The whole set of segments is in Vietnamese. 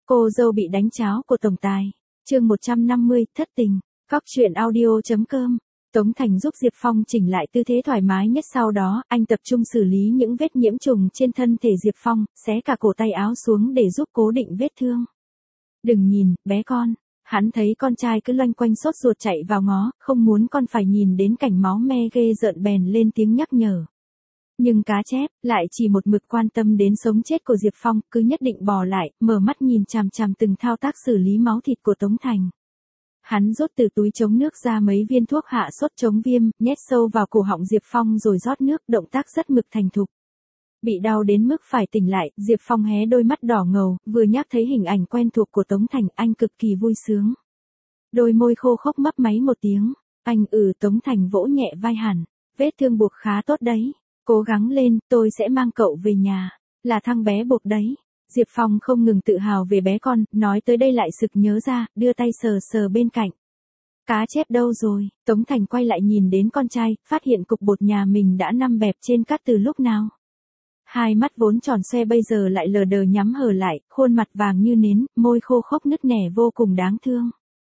Cô dâu bị đánh cháo của tổng tài. Chương 150, thất tình. Cóc truyện audio.com. Tống Thành giúp Diệp Phong chỉnh lại tư thế thoải mái nhất, sau đó, anh tập trung xử lý những vết nhiễm trùng trên thân thể Diệp Phong, xé cả cổ tay áo xuống để giúp cố định vết thương. Đừng nhìn, bé con. Hắn thấy con trai cứ loanh quanh sốt ruột chạy vào ngó, không muốn con phải nhìn đến cảnh máu me ghê rợn, bèn lên tiếng nhắc nhở. Nhưng cá chép lại chỉ một mực quan tâm đến sống chết của Diệp Phong, cứ nhất định bò lại, mở mắt nhìn chằm chằm từng thao tác xử lý máu thịt của Tống Thành. Hắn rút từ túi chống nước ra mấy viên thuốc hạ sốt chống viêm, nhét sâu vào cổ họng Diệp Phong rồi rót nước, động tác rất mực thành thục. Bị đau đến mức phải tỉnh lại, Diệp Phong hé đôi mắt đỏ ngầu, vừa nhắc thấy hình ảnh quen thuộc của Tống Thành, anh cực kỳ vui sướng. Đôi môi khô khốc mấp máy một tiếng, anh Tống Thành vỗ nhẹ vai hẳn, vết thương buộc khá tốt đấy, cố gắng lên, tôi sẽ mang cậu về nhà, là thằng bé buộc đấy. Diệp Phong không ngừng tự hào về bé con, nói tới đây lại sực nhớ ra, đưa tay sờ sờ bên cạnh. Cá chép đâu rồi? Tống Thành quay lại nhìn đến con trai, phát hiện cục bột nhà mình đã nằm bẹp trên cát từ lúc nào. Hai mắt vốn tròn xoe bây giờ lại lờ đờ nhắm hờ lại, khuôn mặt vàng như nến, môi khô khốc nứt nẻ vô cùng đáng thương.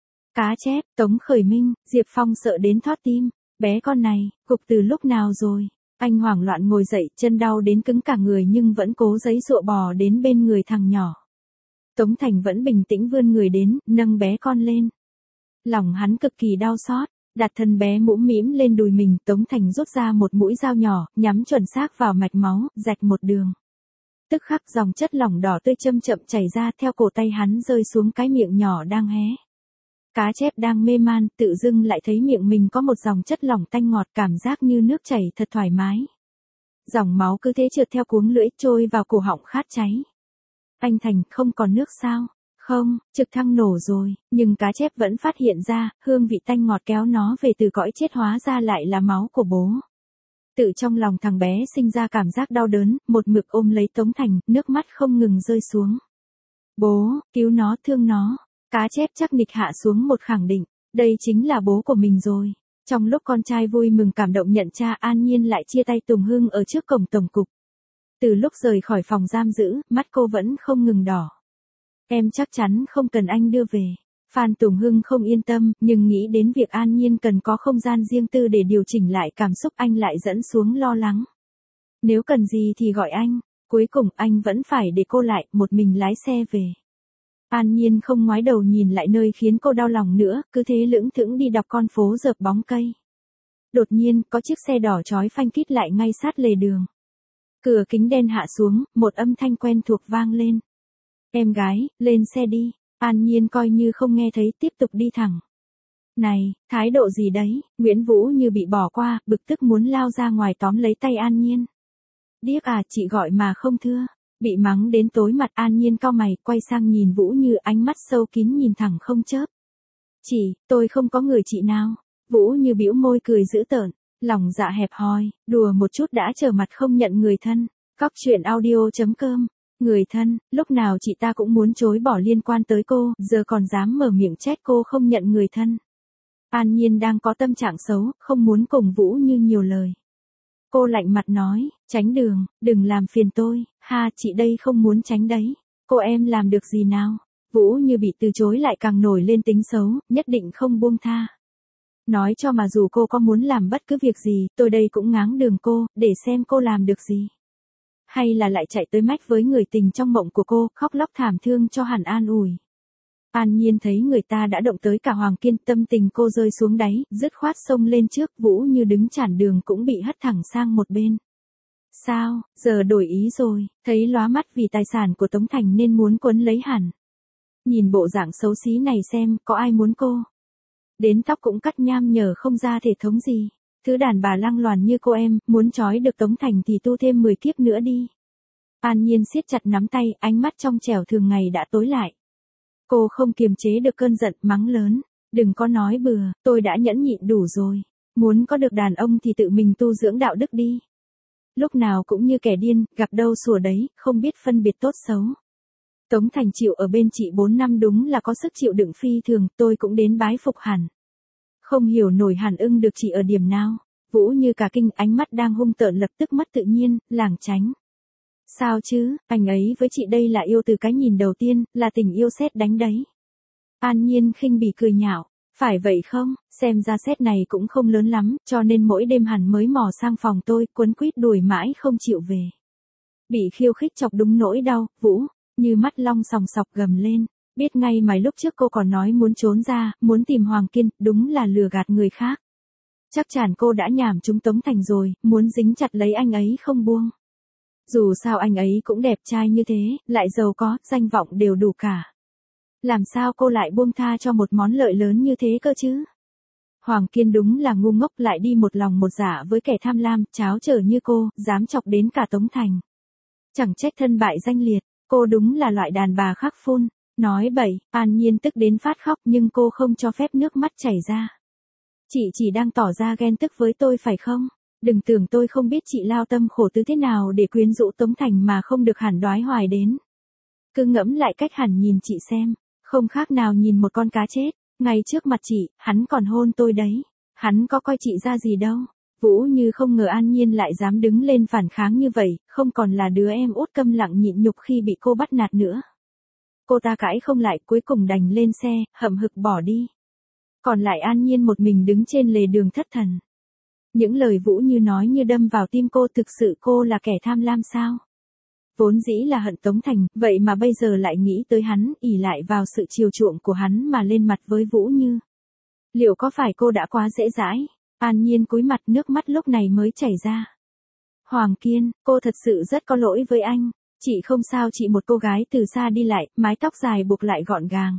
Cá chép, Tống Khởi Minh, Diệp Phong sợ đến thót tim, bé con này, cục từ lúc nào rồi? Anh hoảng loạn ngồi dậy, chân đau đến cứng cả người nhưng vẫn cố giãy giụa bò đến bên người thằng nhỏ. Tống Thành vẫn bình tĩnh vươn người đến, nâng bé con lên. Lòng hắn cực kỳ đau xót, đặt thân bé mũm mĩm lên đùi mình, Tống Thành rút ra một mũi dao nhỏ, nhắm chuẩn xác vào mạch máu, rạch một đường. Tức khắc dòng chất lỏng đỏ tươi chậm chậm chảy ra theo cổ tay hắn rơi xuống cái miệng nhỏ đang hé. Cá chép đang mê man, tự dưng lại thấy miệng mình có một dòng chất lỏng tanh ngọt, cảm giác như nước chảy thật thoải mái. Dòng máu cứ thế trượt theo cuống lưỡi trôi vào cổ họng khát cháy. Anh Thành, không còn nước sao? Không, trực thăng nổ rồi, nhưng cá chép vẫn phát hiện ra, hương vị tanh ngọt kéo nó về từ cõi chết hóa ra lại là máu của bố. Tự trong lòng thằng bé sinh ra cảm giác đau đớn, một mực ôm lấy Tống Thành, nước mắt không ngừng rơi xuống. Bố, cứu nó, thương nó. Cá chép chắc nịch hạ xuống một khẳng định, đây chính là bố của mình rồi. Trong lúc con trai vui mừng cảm động nhận cha, An Nhiên lại chia tay Tùng Hưng ở trước cổng tổng cục. Từ lúc rời khỏi phòng giam giữ, mắt cô vẫn không ngừng đỏ. Em chắc chắn không cần anh đưa về. Phan Tùng Hưng không yên tâm, nhưng nghĩ đến việc An Nhiên cần có không gian riêng tư để điều chỉnh lại cảm xúc, anh lại dẫn xuống lo lắng. Nếu cần gì thì gọi anh. Cuối cùng anh vẫn phải để cô lại, một mình lái xe về. An Nhiên không ngoái đầu nhìn lại nơi khiến cô đau lòng nữa, cứ thế lững thững đi dọc con phố rợp bóng cây. Đột nhiên, có chiếc xe đỏ chói phanh kít lại ngay sát lề đường. Cửa kính đen hạ xuống, một âm thanh quen thuộc vang lên. Em gái, lên xe đi. An Nhiên coi như không nghe thấy, tiếp tục đi thẳng. Này, thái độ gì đấy? Nguyễn Vũ như bị bỏ qua, bực tức muốn lao ra ngoài tóm lấy tay An Nhiên. Điếc à, chị gọi mà không thưa. Bị mắng đến tối mặt, An Nhiên cau mày, quay sang nhìn Vũ Như, ánh mắt sâu kín nhìn thẳng không chớp. Tôi không có người chị nào. Vũ Như bĩu môi cười dữ tợn, lòng dạ hẹp hòi, đùa một chút đã trở mặt không nhận người thân. Cóc truyện audio.com. Người thân, lúc nào chị ta cũng muốn chối bỏ liên quan tới cô, giờ còn dám mở miệng trách cô không nhận người thân. An Nhiên đang có tâm trạng xấu, không muốn cùng Vũ Như nhiều lời. Cô lạnh mặt nói, tránh đường, đừng làm phiền tôi, ha, chị đây không muốn tránh đấy. Cô em làm được gì nào? Vũ Như bị từ chối lại càng nổi lên tính xấu, nhất định không buông tha. Nói cho mà dù cô có muốn làm bất cứ việc gì, tôi đây cũng ngáng đường cô, để xem cô làm được gì. Hay là lại chạy tới mách với người tình trong mộng của cô, khóc lóc thảm thương cho hẳn an ủi. An Nhiên thấy người ta đã động tới cả Hoàng Kiên, tâm tình cô rơi xuống đáy, dứt khoát xông lên trước, Vũ Như đứng chặn đường cũng bị hất thẳng sang một bên. Sao, giờ đổi ý rồi, thấy lóa mắt vì tài sản của Tống Thành nên muốn quấn lấy hẳn. Nhìn bộ dạng xấu xí này xem, có ai muốn cô? Đến tóc cũng cắt nham nhở không ra thể thống gì. Thứ đàn bà lăng loàn như cô em, muốn trói được Tống Thành thì tu thêm 10 kiếp nữa đi. An Nhiên siết chặt nắm tay, ánh mắt trong trẻo thường ngày đã tối lại. Cô không kiềm chế được cơn giận, mắng lớn. Đừng có nói bừa, tôi đã nhẫn nhịn đủ rồi. Muốn có được đàn ông thì tự mình tu dưỡng đạo đức đi. Lúc nào cũng như kẻ điên, gặp đâu sủa đấy, không biết phân biệt tốt xấu. Tống Thành chịu ở bên chị 4 năm đúng là có sức chịu đựng phi thường, tôi cũng đến bái phục hẳn. Không hiểu nổi hẳn ưng được chị ở điểm nào. Vũ Như cả kinh, ánh mắt đang hung tợn lập tức mất tự nhiên, lảng tránh. Sao chứ, anh ấy với chị đây là yêu từ cái nhìn đầu tiên, là tình yêu sét đánh đấy. An Nhiên khinh bỉ cười nhạo. Phải vậy không, xem ra sét này cũng không lớn lắm, cho nên mỗi đêm hẳn mới mò sang phòng tôi, quấn quýt đuổi mãi không chịu về. Bị khiêu khích chọc đúng nỗi đau, Vũ, như mắt long sòng sọc gầm lên. Biết ngay mà lúc trước cô còn nói muốn trốn ra, muốn tìm Hoàng Kiên, đúng là lừa gạt người khác. Chắc chắn cô đã nhảm trúng Tống Thành rồi, muốn dính chặt lấy anh ấy không buông. Dù sao anh ấy cũng đẹp trai như thế, lại giàu có, danh vọng đều đủ cả. Làm sao cô lại buông tha cho một món lợi lớn như thế cơ chứ? Hoàng Kiên đúng là ngu ngốc, lại đi một lòng một dạ với kẻ tham lam, cháo trở như cô, dám chọc đến cả Tống Thành. Chẳng trách thân bại danh liệt, cô đúng là loại đàn bà khắc phôn. Nói bậy, An Nhiên tức đến phát khóc nhưng cô không cho phép nước mắt chảy ra. Chị chỉ đang tỏ ra ghen tức với tôi phải không? Đừng tưởng tôi không biết chị lao tâm khổ tứ thế nào để quyến rũ Tống Thành mà không được Hàn đoái hoài đến. Cứ ngẫm lại cách Hàn nhìn chị xem, không khác nào nhìn một con cá chết. Ngay trước mặt chị, hắn còn hôn tôi đấy. Hắn có coi chị ra gì đâu. Vũ Như không ngờ An Nhiên lại dám đứng lên phản kháng như vậy, không còn là đứa em út câm lặng nhịn nhục khi bị cô bắt nạt nữa. Cô ta cãi không lại, cuối cùng đành lên xe, hậm hực bỏ đi. Còn lại An Nhiên một mình đứng trên lề đường thất thần. Những lời Vũ Như nói như đâm vào tim cô, thực sự cô là kẻ tham lam sao? Vốn dĩ là hận Tống Thành, vậy mà bây giờ lại nghĩ tới hắn, ỷ lại vào sự chiều chuộng của hắn mà lên mặt với Vũ Như. Liệu có phải cô đã quá dễ dãi? An Nhiên cúi mặt, nước mắt lúc này mới chảy ra. Hoàng Kiên, cô thật sự rất có lỗi với anh. Chị không sao, chị một cô gái từ xa đi lại, mái tóc dài buộc lại gọn gàng.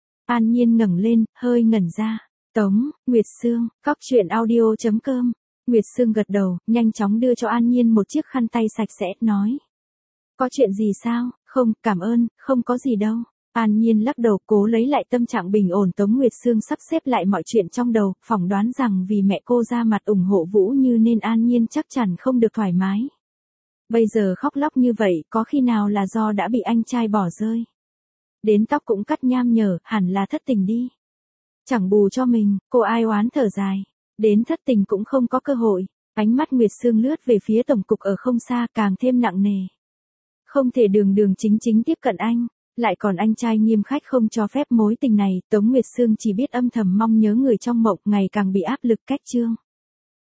An Nhiên ngẩng lên, hơi ngẩn ra. Tống, Nguyệt Sương, Cóc truyện audio.com. Nguyệt Sương gật đầu, nhanh chóng đưa cho An Nhiên một chiếc khăn tay sạch sẽ, nói. Có chuyện gì sao? Không, cảm ơn, không có gì đâu. An Nhiên lắc đầu, cố lấy lại tâm trạng bình ổn. Tống Nguyệt Sương sắp xếp lại mọi chuyện trong đầu, phỏng đoán rằng vì mẹ cô ra mặt ủng hộ Vũ Như nên An Nhiên chắc chắn không được thoải mái. Bây giờ khóc lóc như vậy, có khi nào là do đã bị anh trai bỏ rơi? Đến tóc cũng cắt nham nhở, hẳn là thất tình đi. Chẳng bù cho mình, cô ai oán thở dài. Đến thất tình cũng không có cơ hội. Ánh mắt Nguyệt Sương lướt về phía tổng cục ở không xa, càng thêm nặng nề. Không thể đường đường chính chính tiếp cận anh, lại còn anh trai nghiêm khách không cho phép mối tình này. Tống Nguyệt Sương chỉ biết âm thầm mong nhớ người trong mộng, ngày càng bị áp lực cách chương.